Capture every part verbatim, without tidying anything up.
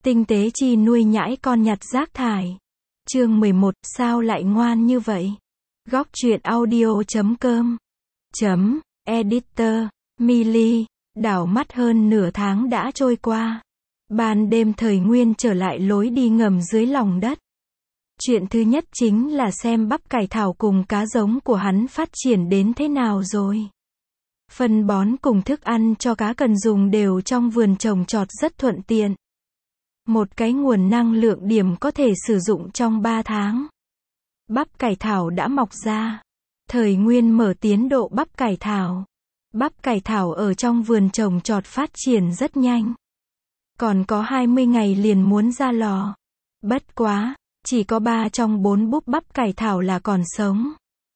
Tinh tế chi nuôi nhãi con nhặt rác thải. Chương mười một, sao lại ngoan như vậy? Góc truyện audio chấm com chấm editor, Millie, đảo mắt hơn nửa tháng đã trôi qua. Ban đêm Thời Nguyên trở lại lối đi ngầm dưới lòng đất. Chuyện thứ nhất chính là xem bắp cải thảo cùng cá giống của hắn phát triển đến thế nào rồi. Phân bón cùng thức ăn cho cá cần dùng đều trong vườn trồng trọt rất thuận tiện. Một cái nguồn năng lượng điểm có thể sử dụng trong ba tháng. Bắp cải thảo đã mọc ra. Thời Nguyên mở tiến độ bắp cải thảo. Bắp cải thảo ở trong vườn trồng trọt phát triển rất nhanh. Còn có hai mươi ngày liền muốn ra lò. Bất quá, chỉ có ba trong bốn búp bắp cải thảo là còn sống.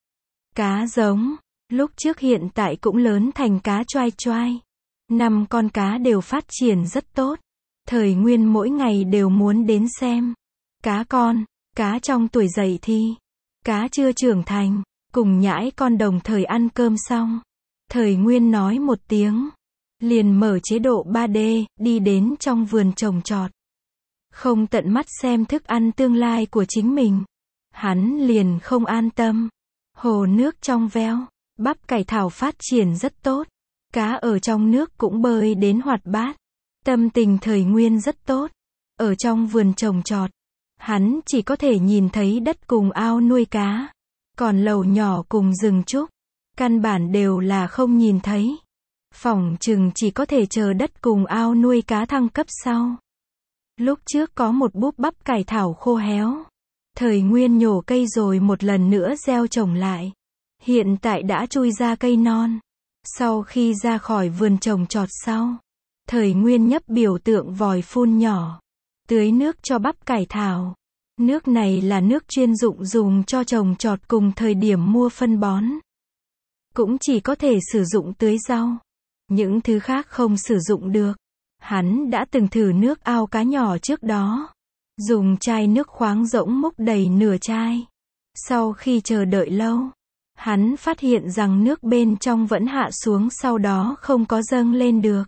Cá giống, lúc trước hiện tại cũng lớn thành cá choai choai. Năm con cá đều phát triển rất tốt. Thời Nguyên mỗi ngày đều muốn đến xem. Cá con, cá trong tuổi dậy thì, cá chưa trưởng thành, cùng nhãi con đồng thời ăn cơm xong. Thời Nguyên nói một tiếng, liền mở chế độ ba D, đi đến trong vườn trồng trọt. Không tận mắt xem thức ăn tương lai của chính mình, hắn liền không an tâm. Hồ nước trong veo, bắp cải thảo phát triển rất tốt. Cá ở trong nước cũng bơi đến hoạt bát. Tâm tình Thời Nguyên rất tốt. Ở trong vườn trồng trọt, hắn chỉ có thể nhìn thấy đất cùng ao nuôi cá. Còn lầu nhỏ cùng rừng trúc, căn bản đều là không nhìn thấy. Phỏng chừng chỉ có thể chờ đất cùng ao nuôi cá thăng cấp sau. Lúc trước có một búp bắp cải thảo khô héo. Thời Nguyên nhổ cây rồi một lần nữa gieo trồng lại. Hiện tại đã chui ra cây non. Sau khi ra khỏi vườn trồng trọt sau, Thời Nguyên nhấp biểu tượng vòi phun nhỏ, tưới nước cho bắp cải thảo. Nước này là nước chuyên dụng dùng cho trồng trọt cùng thời điểm mua phân bón. Cũng chỉ có thể sử dụng tưới rau. Những thứ khác không sử dụng được. Hắn đã từng thử nước ao cá nhỏ trước đó. Dùng chai nước khoáng rỗng múc đầy nửa chai. Sau khi chờ đợi lâu, hắn phát hiện rằng nước bên trong vẫn hạ xuống, sau đó không có dâng lên được.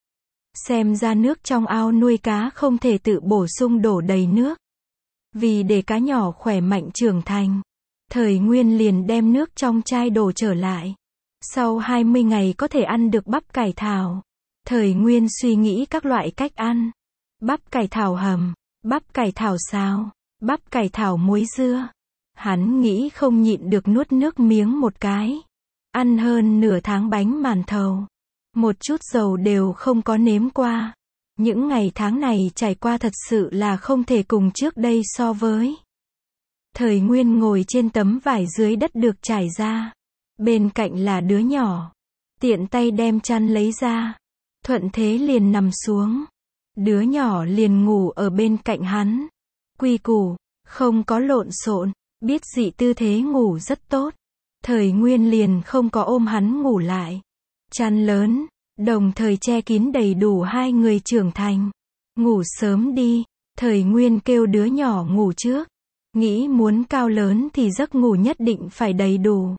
Xem ra nước trong ao nuôi cá không thể tự bổ sung đổ đầy nước. Vì để cá nhỏ khỏe mạnh trưởng thành, Thời Nguyên liền đem nước trong chai đổ trở lại. Sau hai mươi ngày có thể ăn được bắp cải thảo. Thời Nguyên suy nghĩ các loại cách ăn. Bắp cải thảo hầm, bắp cải thảo xào, bắp cải thảo muối dưa. Hắn nghĩ không nhịn được nuốt nước miếng một cái. Ăn hơn nửa tháng bánh màn thầu. Một chút dầu đều không có nếm qua. Những ngày tháng này trải qua thật sự là không thể cùng trước đây so với. Thời Nguyên ngồi trên tấm vải dưới đất được trải ra. Bên cạnh là đứa nhỏ. Tiện tay đem chăn lấy ra. Thuận thế liền nằm xuống. Đứa nhỏ liền ngủ ở bên cạnh hắn. Quy củ, không có lộn xộn, biết dị tư thế ngủ rất tốt. Thời Nguyên liền không có ôm hắn ngủ lại. Chăn lớn, đồng thời che kín đầy đủ hai người trưởng thành. Ngủ sớm đi, Thời Nguyên kêu đứa nhỏ ngủ trước. Nghĩ muốn cao lớn thì giấc ngủ nhất định phải đầy đủ.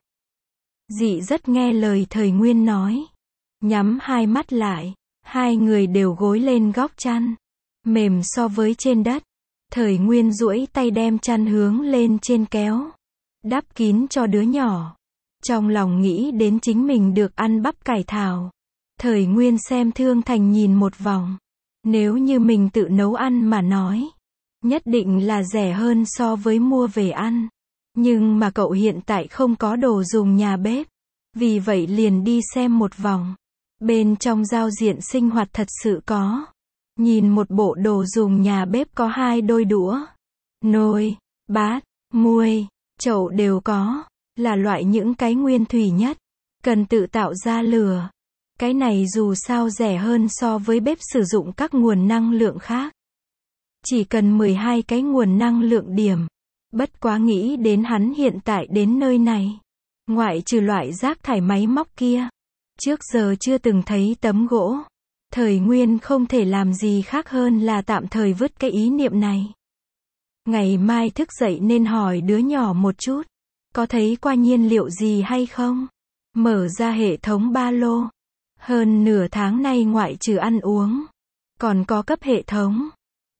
Dị rất nghe lời Thời Nguyên nói. Nhắm hai mắt lại, hai người đều gối lên góc chăn. Mềm so với trên đất. Thời Nguyên duỗi tay đem chăn hướng lên trên kéo. Đắp kín cho đứa nhỏ. Trong lòng nghĩ đến chính mình được ăn bắp cải thảo. Thời Nguyên xem Thương Thành nhìn một vòng. Nếu như mình tự nấu ăn mà nói, nhất định là rẻ hơn so với mua về ăn. Nhưng mà cậu hiện tại không có đồ dùng nhà bếp. Vì vậy liền đi xem một vòng. Bên trong giao diện sinh hoạt thật sự có. Nhìn một bộ đồ dùng nhà bếp có hai đôi đũa, nồi, bát, muôi, chậu đều có. Là loại những cái nguyên thủy nhất. Cần tự tạo ra lửa. Cái này dù sao rẻ hơn so với bếp sử dụng các nguồn năng lượng khác. Chỉ cần mười hai cái nguồn năng lượng điểm. Bất quá nghĩ đến hắn hiện tại đến nơi này. Ngoại trừ loại rác thải máy móc kia. Trước giờ chưa từng thấy tấm gỗ. Thời Nguyên không thể làm gì khác hơn là tạm thời vứt cái ý niệm này. Ngày mai thức dậy nên hỏi đứa nhỏ một chút. Có thấy qua nhiên liệu gì hay không? Mở ra hệ thống ba lô. Hơn nửa tháng nay ngoại trừ ăn uống. Còn có cấp hệ thống.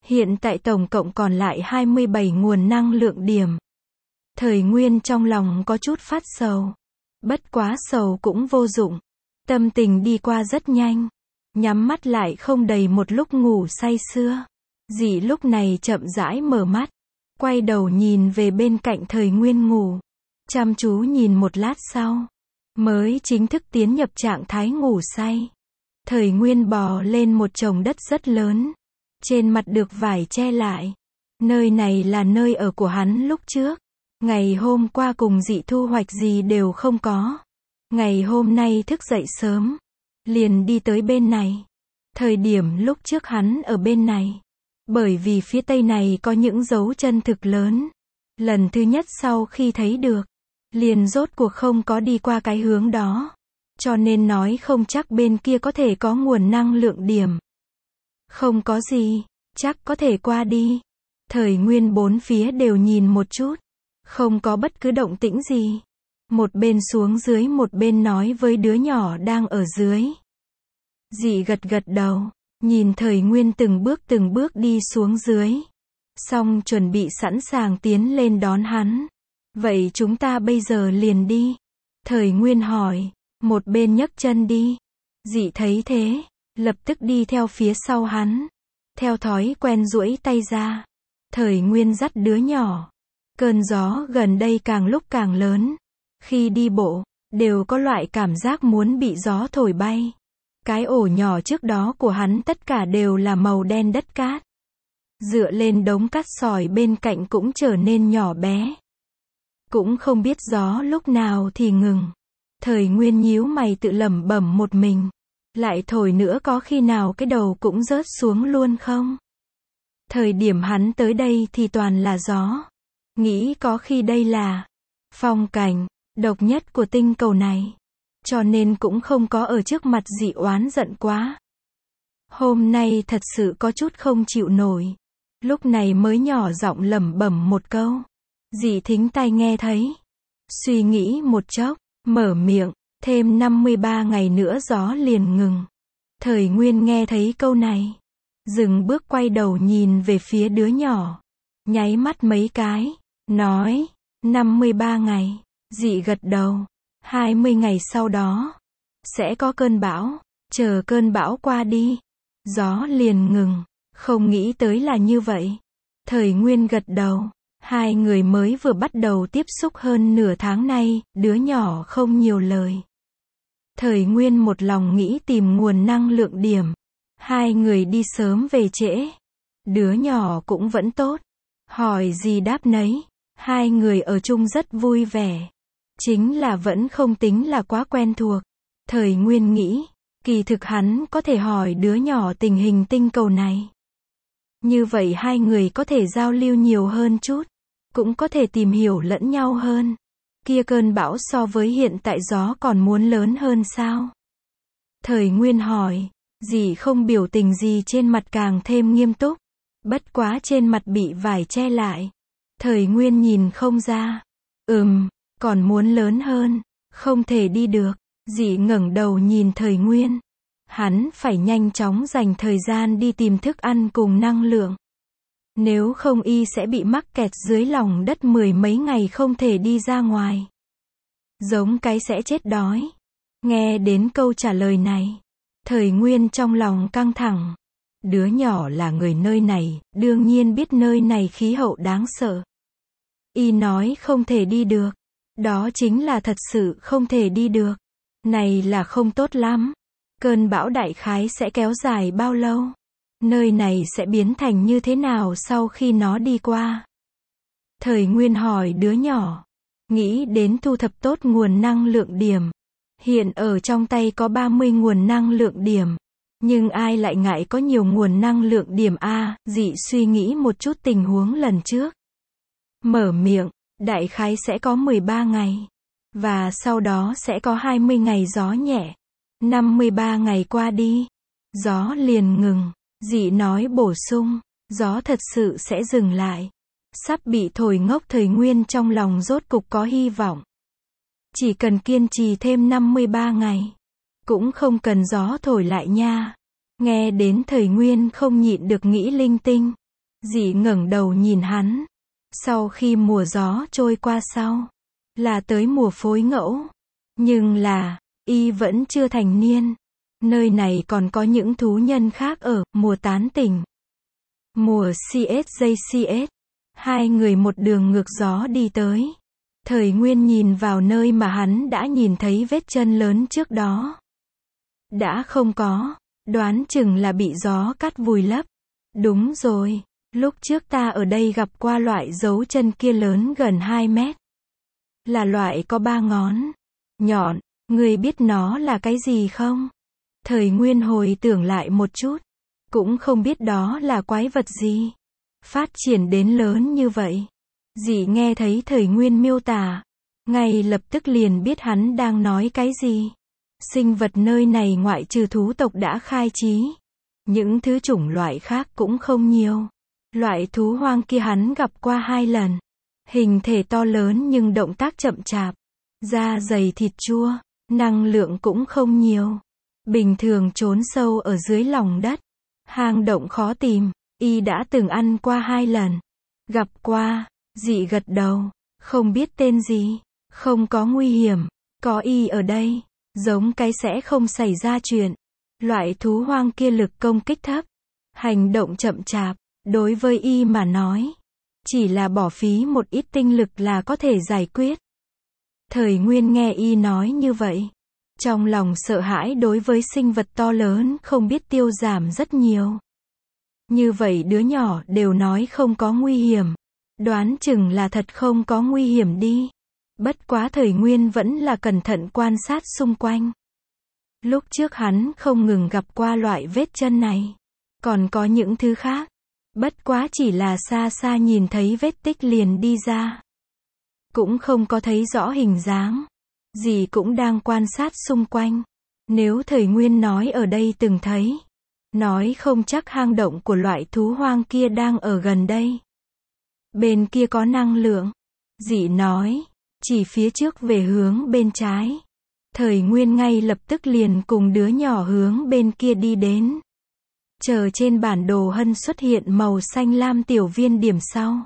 Hiện tại tổng cộng còn lại hai mươi bảy nguồn năng lượng điểm. Thời Nguyên trong lòng có chút phát sầu. Bất quá sầu cũng vô dụng. Tâm tình đi qua rất nhanh. Nhắm mắt lại không đầy một lúc ngủ say sưa. Dị lúc này chậm rãi mở mắt. Quay đầu nhìn về bên cạnh Thời Nguyên ngủ. Chăm chú nhìn một lát sau. Mới chính thức tiến nhập trạng thái ngủ say. Thời Nguyên bò lên một chồng đất rất lớn. Trên mặt được vải che lại. Nơi này là nơi ở của hắn lúc trước. Ngày hôm qua cùng dị thu hoạch gì đều không có. Ngày hôm nay thức dậy sớm. Liền đi tới bên này. Thời điểm lúc trước hắn ở bên này. Bởi vì phía tây này có những dấu chân thực lớn. Lần thứ nhất sau khi thấy được. Liền rốt cuộc không có đi qua cái hướng đó. Cho nên nói không chắc bên kia có thể có nguồn năng lượng điểm. Không có gì, chắc có thể qua đi. Thời Nguyên bốn phía đều nhìn một chút. Không có bất cứ động tĩnh gì. Một bên xuống dưới một bên nói với đứa nhỏ đang ở dưới. Dị gật gật đầu. Nhìn Thời Nguyên từng bước từng bước đi xuống dưới. Xong chuẩn bị sẵn sàng tiến lên đón hắn. Vậy chúng ta bây giờ liền đi. Thời Nguyên hỏi. Một bên nhấc chân đi. Dị thấy thế. Lập tức đi theo phía sau hắn. Theo thói quen duỗi tay ra. Thời Nguyên dắt đứa nhỏ. Cơn gió gần đây càng lúc càng lớn. Khi đi bộ, đều có loại cảm giác muốn bị gió thổi bay. Cái ổ nhỏ trước đó của hắn tất cả đều là màu đen đất cát. Dựa lên đống cát sỏi bên cạnh cũng trở nên nhỏ bé. Cũng không biết gió lúc nào thì ngừng. Thời Nguyên nhíu mày tự lẩm bẩm một mình. Lại thổi nữa có khi nào cái đầu cũng rớt xuống luôn không? Thời điểm hắn tới đây thì toàn là gió. Nghĩ có khi đây là phong cảnh độc nhất của tinh cầu này. Cho nên cũng không có ở trước mặt dị oán giận quá. Hôm nay thật sự có chút không chịu nổi. Lúc này mới nhỏ giọng lẩm bẩm một câu. Dị thính tai nghe thấy. Suy nghĩ một chốc, mở miệng, thêm năm mươi ba ngày nữa gió liền ngừng. Thời Nguyên nghe thấy câu này. Dừng bước quay đầu nhìn về phía đứa nhỏ. Nháy mắt mấy cái. Nói, năm mươi ba ngày. Dị gật đầu. hai mươi ngày sau đó. Sẽ có cơn bão. Chờ cơn bão qua đi. Gió liền ngừng. Không nghĩ tới là như vậy. Thời Nguyên gật đầu. Hai người mới vừa bắt đầu tiếp xúc hơn nửa tháng nay. Đứa nhỏ không nhiều lời. Thời Nguyên một lòng nghĩ tìm nguồn năng lượng điểm. Hai người đi sớm về trễ. Đứa nhỏ cũng vẫn tốt. Hỏi gì đáp nấy. Hai người ở chung rất vui vẻ. Chính là vẫn không tính là quá quen thuộc. Thời Nguyên nghĩ. Kỳ thực hắn có thể hỏi đứa nhỏ tình hình tinh cầu này. Như vậy hai người có thể giao lưu nhiều hơn chút. Cũng có thể tìm hiểu lẫn nhau hơn. Kia cơn bão so với hiện tại gió còn muốn lớn hơn sao? Thời Nguyên hỏi. Dì không biểu tình gì trên mặt càng thêm nghiêm túc. Bất quá trên mặt bị vải che lại. Thời Nguyên nhìn không ra. Ừm, còn muốn lớn hơn. Không thể đi được. Dì ngẩng đầu nhìn Thời Nguyên. Hắn phải nhanh chóng dành thời gian đi tìm thức ăn cùng năng lượng. Nếu không y sẽ bị mắc kẹt dưới lòng đất mười mấy ngày không thể đi ra ngoài. Giống cái sẽ chết đói. Nghe đến câu trả lời này. Thời Nguyên trong lòng căng thẳng. Đứa nhỏ là người nơi này, đương nhiên biết nơi này khí hậu đáng sợ. Y nói không thể đi được. Đó chính là thật sự không thể đi được. Này là không tốt lắm. Cơn bão đại khái sẽ kéo dài bao lâu? Nơi này sẽ biến thành như thế nào sau khi nó đi qua? Thời Nguyên hỏi đứa nhỏ. Nghĩ đến thu thập tốt nguồn năng lượng điểm. Hiện ở trong tay có ba mươi nguồn năng lượng điểm. Nhưng ai lại ngại có nhiều nguồn năng lượng điểm a? Dị suy nghĩ một chút tình huống lần trước. Mở miệng, đại khái sẽ có mười ba ngày. Và sau đó sẽ có hai mươi ngày gió nhẹ. năm mươi ba ngày qua đi. Gió liền ngừng. Dị nói bổ sung. Gió thật sự sẽ dừng lại. Sắp bị thổi ngốc Thời Nguyên trong lòng rốt cục có hy vọng. Chỉ cần kiên trì thêm năm mươi ba ngày. Cũng không cần gió thổi lại nha. Nghe đến Thời Nguyên không nhịn được nghĩ linh tinh. Dị ngẩng đầu nhìn hắn. Sau khi mùa gió trôi qua sau, là tới mùa phối ngẫu. Nhưng là, y vẫn chưa thành niên. Nơi này còn có những thú nhân khác ở, mùa tán tỉnh. Mùa xê ét giây xê ét. Hai người một đường ngược gió đi tới. Thời Nguyên nhìn vào nơi mà hắn đã nhìn thấy vết chân lớn trước đó. Đã không có, đoán chừng là bị gió cắt vùi lấp. Đúng rồi, lúc trước ta ở đây gặp qua loại dấu chân kia lớn gần hai mét. Là loại có ba ngón. Nhọn, người biết nó là cái gì không? Thời Nguyên hồi tưởng lại một chút. Cũng không biết đó là quái vật gì. Phát triển đến lớn như vậy. Dị nghe thấy Thời Nguyên miêu tả. Ngay lập tức liền biết hắn đang nói cái gì. Sinh vật nơi này ngoại trừ thú tộc đã khai trí. Những thứ chủng loại khác cũng không nhiều. Loại thú hoang kia hắn gặp qua hai lần. Hình thể to lớn nhưng động tác chậm chạp. Da dày thịt chua. Năng lượng cũng không nhiều. Bình thường trốn sâu ở dưới lòng đất. Hang động khó tìm. Y đã từng ăn qua hai lần. Gặp qua. Dị gật đầu. Không biết tên gì. Không có nguy hiểm. Có y ở đây. Giống cái sẽ không xảy ra chuyện. Loại thú hoang kia lực công kích thấp. Hành động chậm chạp. Đối với y mà nói. Chỉ là bỏ phí một ít tinh lực là có thể giải quyết. Thời Nguyên nghe y nói như vậy. Trong lòng sợ hãi đối với sinh vật to lớn không biết tiêu giảm rất nhiều. Như vậy đứa nhỏ đều nói không có nguy hiểm. Đoán chừng là thật không có nguy hiểm đi. Bất quá Thời Nguyên vẫn là cẩn thận quan sát xung quanh. Lúc trước hắn không ngừng gặp qua loại vết chân này. Còn có những thứ khác. Bất quá chỉ là xa xa nhìn thấy vết tích liền đi ra. Cũng không có thấy rõ hình dáng. Dì cũng đang quan sát xung quanh. Nếu Thời Nguyên nói ở đây từng thấy. Nói không chắc hang động của loại thú hoang kia đang ở gần đây. Bên kia có năng lượng. Dì nói. Chỉ phía trước về hướng bên trái. Thời Nguyên ngay lập tức liền cùng đứa nhỏ hướng bên kia đi đến. Chờ trên bản đồ hân xuất hiện màu xanh lam tiểu viên điểm sau.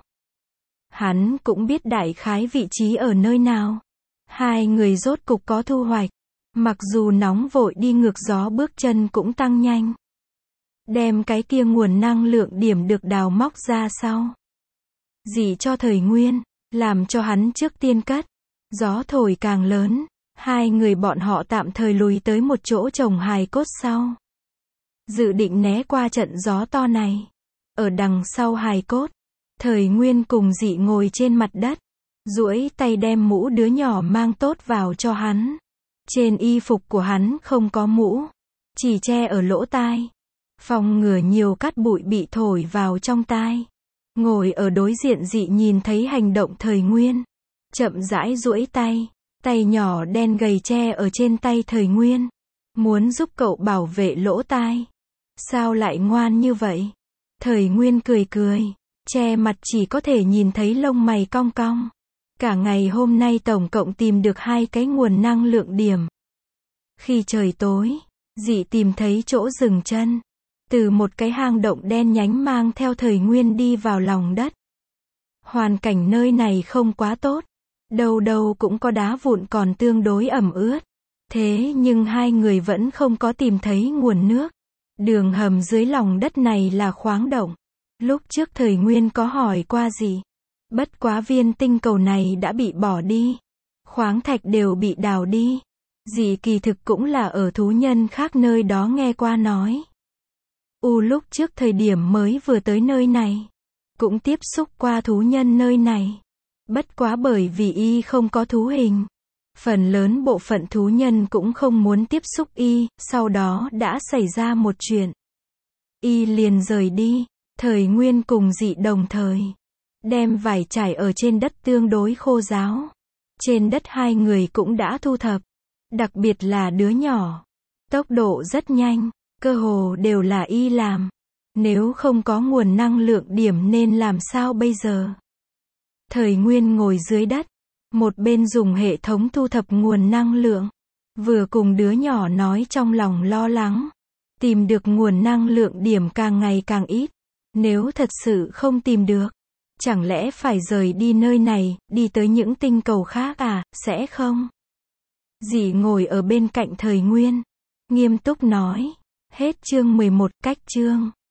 Hắn cũng biết đại khái vị trí ở nơi nào. Hai người rốt cục có thu hoạch. Mặc dù nóng vội đi ngược gió bước chân cũng tăng nhanh. Đem cái kia nguồn năng lượng điểm được đào móc ra sau. Dì cho Thời Nguyên. Làm cho hắn trước tiên cất. Gió thổi càng lớn. Hai người bọn họ tạm thời lùi tới một chỗ trồng hài cốt sau. Dự định né qua trận gió to này. Ở đằng sau hài cốt. Thời Nguyên cùng Dị ngồi trên mặt đất. Duỗi tay đem mũ đứa nhỏ mang tốt vào cho hắn. Trên y phục của hắn không có mũ. Chỉ che ở lỗ tai. Phòng ngừa nhiều cát bụi bị thổi vào trong tai. Ngồi ở đối diện Dị nhìn thấy hành động Thời Nguyên. Chậm rãi duỗi tay. Tay nhỏ đen gầy che ở trên tay Thời Nguyên. Muốn giúp cậu bảo vệ lỗ tai. Sao lại ngoan như vậy? Thời Nguyên cười cười. Che mặt chỉ có thể nhìn thấy lông mày cong cong. Cả ngày hôm nay tổng cộng tìm được hai cái nguồn năng lượng điểm. Khi trời tối, Dị tìm thấy chỗ dừng chân. Từ một cái hang động đen nhánh mang theo Thời Nguyên đi vào lòng đất. Hoàn cảnh nơi này không quá tốt. Đâu đâu cũng có đá vụn còn tương đối ẩm ướt. Thế nhưng hai người vẫn không có tìm thấy nguồn nước. Đường hầm dưới lòng đất này là khoáng động. Lúc trước Thời Nguyên có hỏi qua gì. Bất quá viên tinh cầu này đã bị bỏ đi. Khoáng thạch đều bị đào đi. Dì kỳ thực cũng là ở thú nhân khác nơi đó nghe qua nói. U lúc trước thời điểm mới vừa tới nơi này. Cũng tiếp xúc qua thú nhân nơi này. Bất quá bởi vì y không có thú hình. Phần lớn bộ phận thú nhân cũng không muốn tiếp xúc y, sau đó đã xảy ra một chuyện. Y liền rời đi, Thời Nguyên cùng Dị đồng thời. Đem vải trải ở trên đất tương đối khô ráo. Trên đất hai người cũng đã thu thập. Đặc biệt là đứa nhỏ. Tốc độ rất nhanh, cơ hồ đều là y làm. Nếu không có nguồn năng lượng điểm nên làm sao bây giờ? Thời Nguyên ngồi dưới đất. Một bên dùng hệ thống thu thập nguồn năng lượng. Vừa cùng đứa nhỏ nói trong lòng lo lắng. Tìm được nguồn năng lượng điểm càng ngày càng ít. Nếu thật sự không tìm được, chẳng lẽ phải rời đi nơi này, đi tới những tinh cầu khác à, sẽ không? Dì ngồi ở bên cạnh Thời Nguyên, nghiêm túc nói. Hết chương mười một, cách chương.